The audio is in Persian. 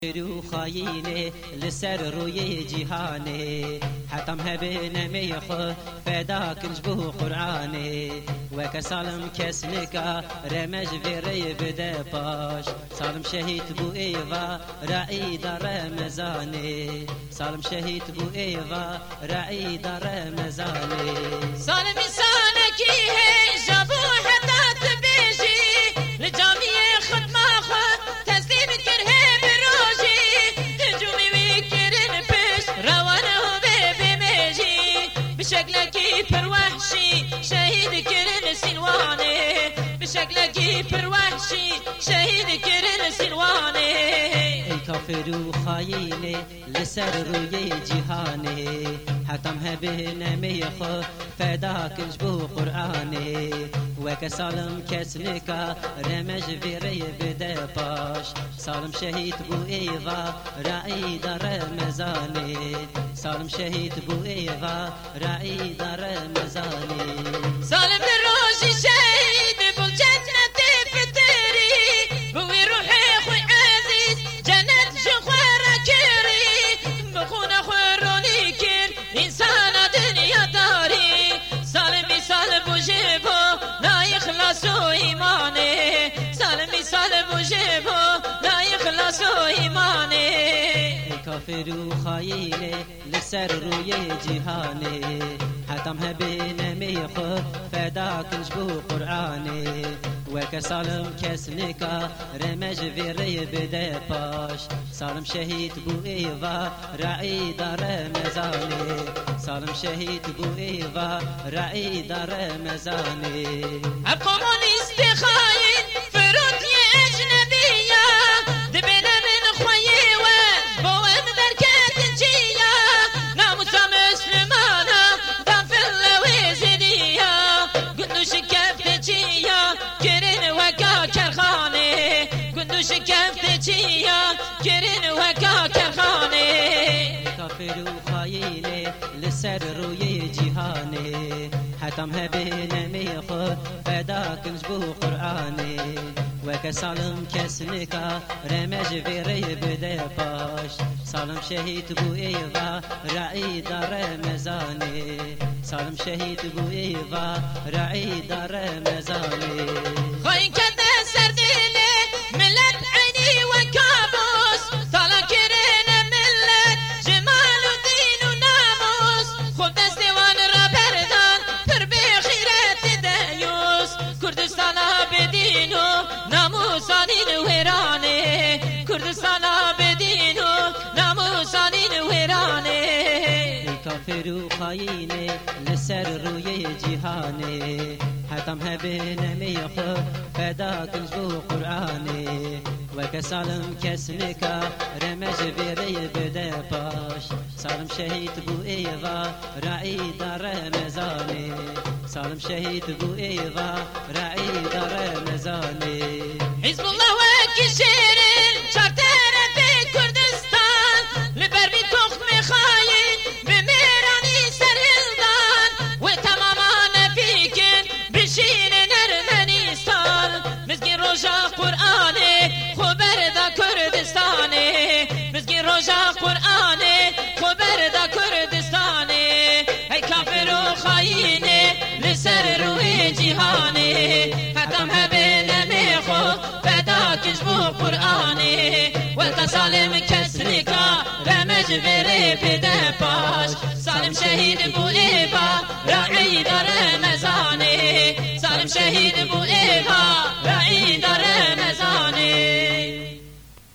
رو خاینه لسر روی جهانه حتم هبه میخو فدا کنج بو قرآنه و کسالم کس نکا رمج ویری بده پاش سالم شهید بو ایوا رعی در رمزانه سالم شهید بو ایوا رعی در رمزانه سالم سالکی ہے جبو حدات بیجی لجامی خدمه خو تسلیم کر ہے بروجی هجومی وی کرن پیش روانه به بیمیجی بشکلکی پر وحشی شهید کرن سینوانه بشکلکی پر وحشی شهید کرن سینوانه ای کافر و خاینه لسر روی جهانه حتم هبه نمیخو فدا کنج بو قرآنه و کسالم کس نکا رمج ویری بده پاش سالم شهید بو ایوا رعی در رمزانه سالم شهید بو ایوا رعی در رمزانه سالم روشی شهید بو جنت فتری بو روحي خوي عزيز جنت جخوار كيري بخونا خوروني كير إنسان دنيا داري سالمي سالم وجيبو لا يخلصو إيماني سالمي سالم وجيبو لا يخلصو إيماني کافر و خاینه لسر روی جهانه حتم هبه نمیخو فدا کنج بو قرآنه و کسالم کس نکا رمج ویری بده پاش سالم شهید بو ایوا رعی در رمزانه سالم شهید بو ایوا رعی در رمزانه الكومونيست خاين فروت يا أجنبية دبنا من خويوة بوين بركات جية ناموسا مسلمانا دافع اللويزنية قندوش كفتجية كرين وكا كرخاني قندوش كفتجية كرين وكا كرخاني کافر و خاینه لسر روی جهانه حتم هبه نمیخو فدا کنج بو قرآنه و کسالم کس نکا رمج ویری بده پاش سالم شهید بو ایوا رعی در رمزانه سالم شهید بو ایوا رعی در رمزانه خاين كده سرديني ملت عيني وكابوس طالع كرينا ملت جمال ودين وناموس خب دستوان رابردان تربي خيرات دايوس كردستان بدينو ناموسانين وهراني كردستان بدينو ناموسانين وهراني کافر و خاینه لسر روی جهانه حتم هبه نمیخو فدا کنج بو قرآنه و کسالم کس نکا رمج ویری بده پاش سالم شهید بو ایوا رعی در رمزانه سالم شهید بو ایوا رعی در رمزانه حزب الله وكشيرين شارتر في كردستان لبربي تخم خاين بميراني سرهلدان وتماما نفيكن بشين ارمنستان مزقين روجا قرآني خبر دا كردستاني مزقين روجا قرآني خبر دا كردستاني هي كافر وخايني لسر روي جهاني حتم هبين ميخو فدا كجبو قرآني والكسالم كسركا رمج فيري بده باش سالم شهيد بو إيبا رعي در رمزاني سالم شهيد بو